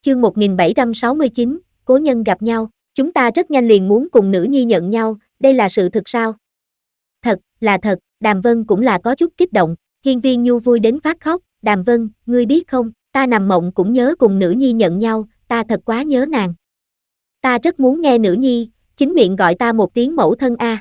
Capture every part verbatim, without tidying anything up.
Chương một nghìn bảy trăm sáu mươi chín, cố nhân gặp nhau, chúng ta rất nhanh liền muốn cùng nữ nhi nhận nhau, đây là sự thực sao? Thật, là thật, Đàm Vân cũng là có chút kích động, Hiên Viên Nhu vui đến phát khóc, Đàm Vân, ngươi biết không, ta nằm mộng cũng nhớ cùng nữ nhi nhận nhau, ta thật quá nhớ nàng. Ta rất muốn nghe nữ nhi, chính miệng gọi ta một tiếng mẫu thân a.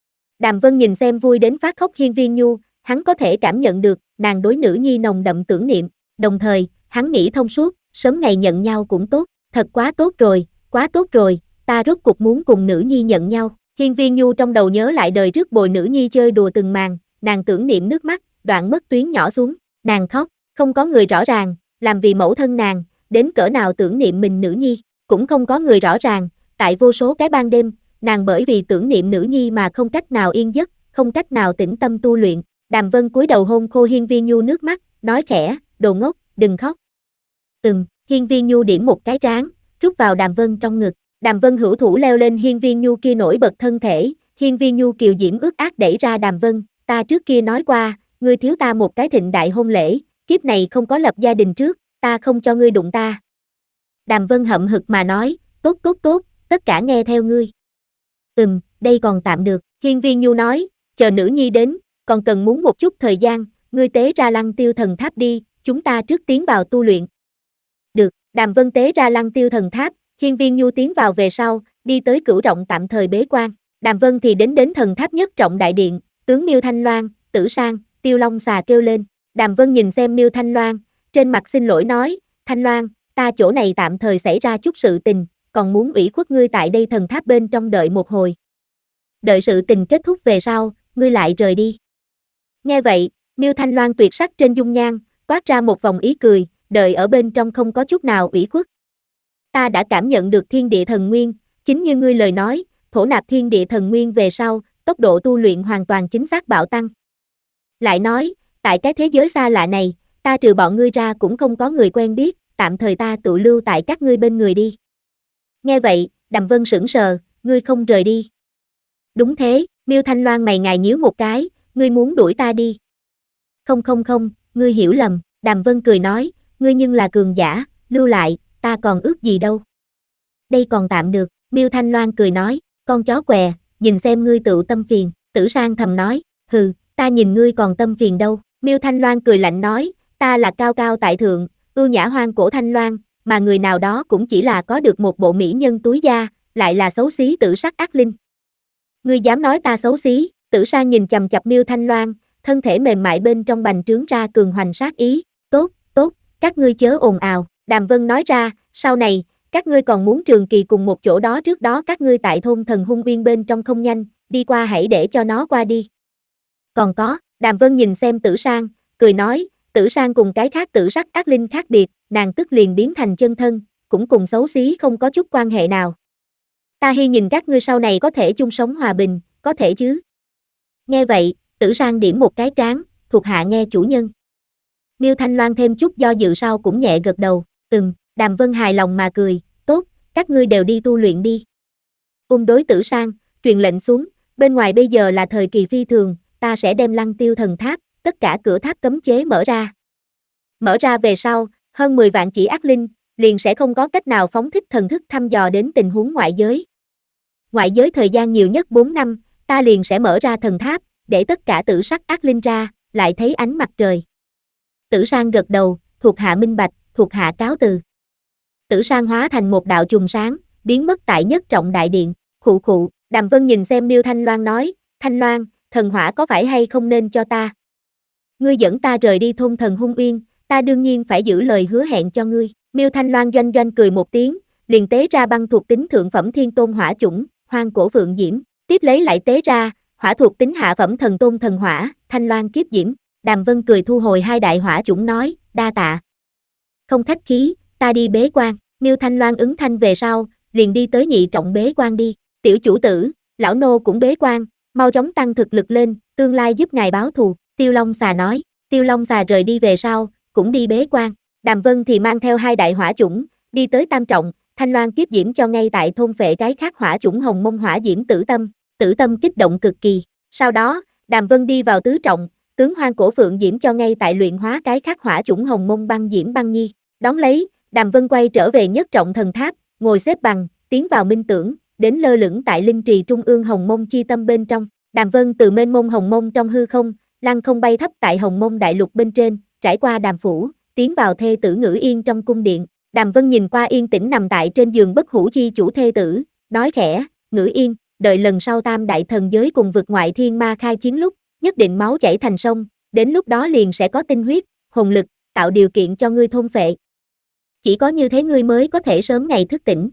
Đàm Vân nhìn xem vui đến phát khóc Hiên Viên Nhu, hắn có thể cảm nhận được, nàng đối nữ nhi nồng đậm tưởng niệm, đồng thời, hắn nghĩ thông suốt, sớm ngày nhận nhau cũng tốt, thật quá tốt rồi, quá tốt rồi, ta rốt cuộc muốn cùng nữ nhi nhận nhau. Hiên Viên Nhu trong đầu nhớ lại đời trước bồi nữ nhi chơi đùa từng màn, nàng tưởng niệm nước mắt, đoạn mất tuyến nhỏ xuống, nàng khóc, không có người rõ ràng, làm vì mẫu thân nàng, đến cỡ nào tưởng niệm mình nữ nhi, cũng không có người rõ ràng, tại vô số cái ban đêm, nàng bởi vì tưởng niệm nữ nhi mà không cách nào yên giấc, không cách nào tĩnh tâm tu luyện. Đàm Vân cúi đầu hôn khô Hiên Viên Nhu nước mắt, nói khẽ, đồ ngốc, đừng khóc. Ừm, Hiên Viên Nhu điểm một cái trán, rút vào Đàm Vân trong ngực. Đàm Vân hữu thủ leo lên Hiên Viên Nhu kia nổi bật thân thể, Hiên Viên Nhu kiều diễm ướt át đẩy ra Đàm Vân, ta trước kia nói qua, ngươi thiếu ta một cái thịnh đại hôn lễ, kiếp này không có lập gia đình trước, ta không cho ngươi đụng ta. Đàm Vân hậm hực mà nói, tốt tốt tốt, tất cả nghe theo ngươi. Ừm, đây còn tạm được, Hiên Viên Nhu nói, chờ nữ nhi đến, còn cần muốn một chút thời gian, ngươi tế ra Lăng Tiêu Thần Tháp đi, chúng ta trước tiến vào tu luyện. Được, Đàm Vân tế ra Lăng Tiêu Thần Tháp, Hiên Viên Nhu tiến vào về sau, đi tới cửu trọng tạm thời bế quan, Đàm Vân thì đến đến thần tháp nhất trọng đại điện, tướng Miêu Thanh Loan, Tử Sang, Tiêu Long Xà kêu lên, Đàm Vân nhìn xem Miêu Thanh Loan, trên mặt xin lỗi nói, Thanh Loan, ta chỗ này tạm thời xảy ra chút sự tình, còn muốn ủy khuất ngươi tại đây thần tháp bên trong đợi một hồi. Đợi sự tình kết thúc về sau, ngươi lại rời đi. Nghe vậy, Miêu Thanh Loan tuyệt sắc trên dung nhan, toát ra một vòng ý cười, đợi ở bên trong không có chút nào ủy khuất. Ta đã cảm nhận được thiên địa thần nguyên, chính như ngươi lời nói, thổ nạp thiên địa thần nguyên về sau, tốc độ tu luyện hoàn toàn chính xác bạo tăng. Lại nói, tại cái thế giới xa lạ này, ta trừ bọn ngươi ra cũng không có người quen biết, tạm thời ta tự lưu tại các ngươi bên người đi. Nghe vậy, Đàm Vân sững sờ, ngươi không rời đi. Đúng thế, Miêu Thanh Loan mày ngài nhíu một cái, ngươi muốn đuổi ta đi. Không không không, ngươi hiểu lầm, Đàm Vân cười nói, ngươi nhưng là cường giả, lưu lại, ta còn ước gì đâu. Đây còn tạm được, Miêu Thanh Loan cười nói, con chó què, nhìn xem ngươi tự tâm phiền, Tử Sang thầm nói, hừ, ta nhìn ngươi còn tâm phiền đâu. Miêu Thanh Loan cười lạnh nói, ta là cao cao tại thượng, ưu nhã hoang cổ Thanh Loan, mà người nào đó cũng chỉ là có được một bộ mỹ nhân túi da, lại là xấu xí tử sắc ác linh. Ngươi dám nói ta xấu xí? Tử Sang nhìn chằm chằm Miêu Thanh Loan, thân thể mềm mại bên trong bành trướng ra cường hoành sát ý, tốt, tốt, các ngươi chớ ồn ào. Đàm Vân nói ra, sau này, các ngươi còn muốn trường kỳ cùng một chỗ đó, trước đó các ngươi tại thôn Thần Hung Uyên bên trong không nhanh, đi qua hãy để cho nó qua đi. Còn có, Đàm Vân nhìn xem Tử Sang, cười nói, Tử Sang cùng cái khác tử sắc ác linh khác biệt, nàng tức liền biến thành chân thân, cũng cùng xấu xí không có chút quan hệ nào. Ta hy nhìn các ngươi sau này có thể chung sống hòa bình, có thể chứ? Nghe vậy, Tử Sang điểm một cái trán, thuộc hạ nghe chủ nhân. Miêu Thanh Loan thêm chút do dự sau cũng nhẹ gật đầu, ừm, Đàm Vân hài lòng mà cười, tốt, các ngươi đều đi tu luyện đi. Ung đối Tử Sang, truyền lệnh xuống, bên ngoài bây giờ là thời kỳ phi thường, ta sẽ đem Lăng Tiêu Thần Tháp, tất cả cửa tháp cấm chế mở ra. Mở ra về sau, hơn mười vạn chỉ ác linh, liền sẽ không có cách nào phóng thích thần thức thăm dò đến tình huống ngoại giới. Ngoại giới thời gian nhiều nhất bốn năm, ta liền sẽ mở ra thần tháp, để tất cả tử sắc ác linh ra, lại thấy ánh mặt trời. Tử Sang gật đầu, thuộc hạ minh bạch, thuộc hạ cáo từ. Tử Sang hóa thành một đạo chùm sáng, biến mất tại nhất trọng đại điện, khụ khụ, Đàm Vân nhìn xem Miêu Thanh Loan nói, Thanh Loan, thần hỏa có phải hay không nên cho ta? Ngươi dẫn ta rời đi thôn Thần Hung Uyên, ta đương nhiên phải giữ lời hứa hẹn cho ngươi. Miêu Thanh Loan doanh doanh cười một tiếng, liền tế ra băng thuộc tính thượng phẩm thiên tôn hỏa chủng, hoang cổ phượng diễm, tiếp lấy lại tế ra, hỏa thuộc tính hạ phẩm thần tôn thần hỏa, Thanh Loan kiếp diễm. Đàm Vân cười thu hồi hai đại hỏa chủng nói, đa tạ. Không khách khí, ta đi bế quan. Miêu Thanh Loan ứng thanh về sau, liền đi tới nhị trọng bế quan đi. Tiểu chủ tử, lão nô cũng bế quan, mau chóng tăng thực lực lên, tương lai giúp ngài báo thù. Tiêu Long Xà nói. Tiêu Long Xà rời đi về sau, cũng đi bế quan. Đàm Vân thì mang theo hai đại hỏa chủng, đi tới tam trọng, Thanh Loan kiếp diễm cho ngay tại thôn phệ cái khác hỏa chủng hồng mông hỏa diễm tử tâm. Tử tâm kích động cực kỳ. Sau đó, Đàm Vân đi vào tứ trọng, tướng hoang cổ phượng diễm cho ngay tại luyện hóa cái khác hỏa chủng hồng mông băng diễm băng nhi. Đón lấy, Đàm Vân quay trở về nhất trọng thần tháp, ngồi xếp bằng, tiến vào minh tưởng, đến lơ lửng tại linh trì trung ương hồng mông chi tâm bên trong. Đàm Vân từ mênh mông hồng mông trong hư không, lăng không bay thấp tại hồng mông đại lục bên trên, trải qua đàm phủ, tiến vào thê tử Ngữ Yên trong cung điện. Đàm Vân nhìn qua yên tĩnh nằm tại trên giường bất hủ chi chủ thê tử, nói khẽ, Ngữ Yên, đợi lần sau tam đại thần giới cùng vực ngoại thiên ma khai chiến lúc, nhất định máu chảy thành sông, đến lúc đó liền sẽ có tinh huyết, hồn lực, tạo điều kiện cho ngươi thôn phệ. Chỉ có như thế ngươi mới có thể sớm ngày thức tỉnh.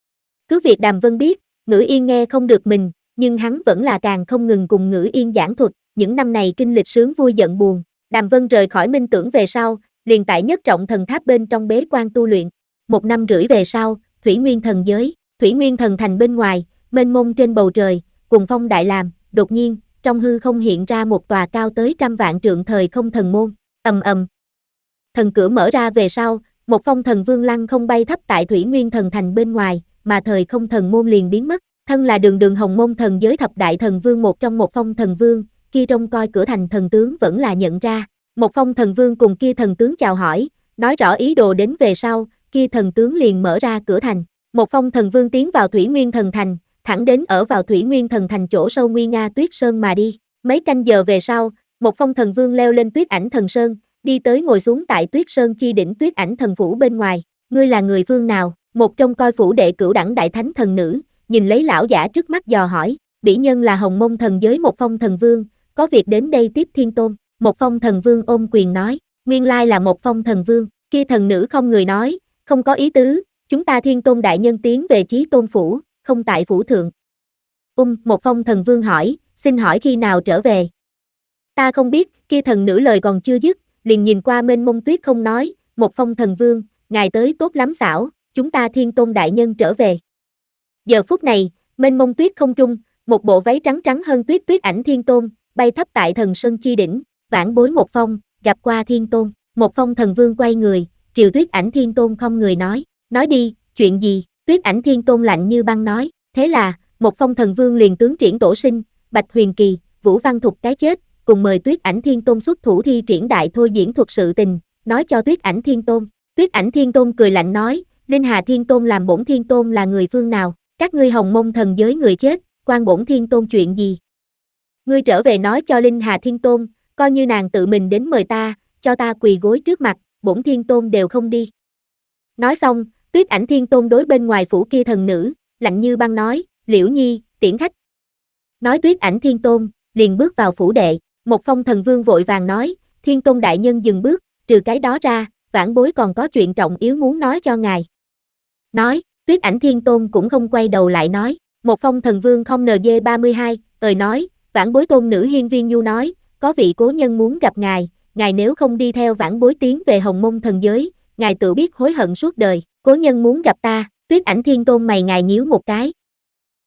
Cứ việc Đàm Vân biết, Ngữ Yên nghe không được mình, nhưng hắn vẫn là càng không ngừng cùng Ngữ Yên giảng thuật, những năm này kinh lịch sướng vui giận buồn. Đàm Vân rời khỏi minh tưởng về sau, liền tại nhất trọng thần tháp bên trong bế quan tu luyện. Một năm rưỡi về sau, Thủy Nguyên thần giới, Thủy Nguyên thần thành bên ngoài, mênh mông trên bầu trời, cùng phong đại làm, đột nhiên, trong hư không hiện ra một tòa cao tới trăm vạn trượng thời không thần môn, ầm ầm. Thần cửa mở ra về sau, một phong thần vương lăng không bay thấp tại Thủy Nguyên thần thành bên ngoài, mà thời không thần môn liền biến mất. Thân là đường đường hồng môn thần giới thập đại thần vương một trong một phong thần vương, kia trông coi cửa thành thần tướng vẫn là nhận ra. Một phong thần vương cùng kia thần tướng chào hỏi, nói rõ ý đồ đến về sau, kia thần tướng liền mở ra cửa thành. Một phong thần vương tiến vào Thủy Nguyên thần thành, thẳng đến ở vào Thủy Nguyên thần thành chỗ sâu nguy nga tuyết sơn mà đi. Mấy canh giờ về sau, một phong thần vương leo lên tuyết ảnh thần sơn, đi tới ngồi xuống tại tuyết sơn chi đỉnh tuyết ảnh thần phủ bên ngoài. Ngươi là người phương nào? Một trong coi phủ đệ cửu đẳng đại thánh thần nữ, nhìn lấy lão giả trước mắt dò hỏi. Bỉ nhân là hồng mông thần giới một phong thần vương, có việc đến đây tiếp thiên tôn. Một phong thần vương ôm quyền nói, nguyên lai là một phong thần vương. Kia thần nữ không người nói, không có ý tứ, chúng ta thiên tôn đại nhân tiến về chí tôn phủ, không tại phủ thượng. Um, một phong thần vương hỏi, xin hỏi khi nào trở về? Ta không biết, kia thần nữ lời còn chưa dứt, liền nhìn qua mênh mông tuyết không nói, một phong thần vương, ngài tới tốt lắm xảo, chúng ta thiên tôn đại nhân trở về. Giờ phút này, mênh mông tuyết không trung, một bộ váy trắng trắng hơn tuyết tuyết ảnh thiên tôn, bay thấp tại thần sơn chi đỉnh, vãn bối một phong, gặp qua thiên tôn. Một phong thần vương quay người, triều tuyết ảnh thiên tôn không người nói, nói đi, chuyện gì? Tuyết ảnh thiên tôn lạnh như băng nói, thế là, một phong thần vương liền tướng triển tổ sinh, Bạch Huyền Kỳ, Vũ Văn Thục cái chết, cùng mời tuyết ảnh thiên tôn xuất thủ thi triển đại thôi diễn thuật sự tình, nói cho tuyết ảnh thiên tôn. Tuyết ảnh thiên tôn cười lạnh nói, Linh Hà thiên tôn làm bổn thiên tôn là người phương nào? Các ngươi hồng mông thần giới người chết, quan bổn thiên tôn chuyện gì? Ngươi trở về nói cho Linh Hà thiên tôn, coi như nàng tự mình đến mời ta, cho ta quỳ gối trước mặt, bổn thiên tôn đều không đi. Nói xong, tuyết ảnh thiên tôn đối bên ngoài phủ kia thần nữ, lạnh như băng nói, Liễu Nhi, tiễn khách. Nói tuyết ảnh thiên tôn, liền bước vào phủ đệ, một phong thần vương vội vàng nói, thiên tôn đại nhân dừng bước, trừ cái đó ra, vãn bối còn có chuyện trọng yếu muốn nói cho ngài. Nói, tuyết ảnh thiên tôn cũng không quay đầu lại nói, một phong thần vương không N G ba mươi hai, ời nói, vãn bối tôn nữ Hiên Viên Nhu nói, có vị cố nhân muốn gặp ngài, ngài nếu không đi theo vãn bối tiến về hồng mông thần giới, ngài tự biết hối hận suốt đời. Cố nhân muốn gặp ta, tuyết ảnh thiên tôn mày ngài nhíu một cái,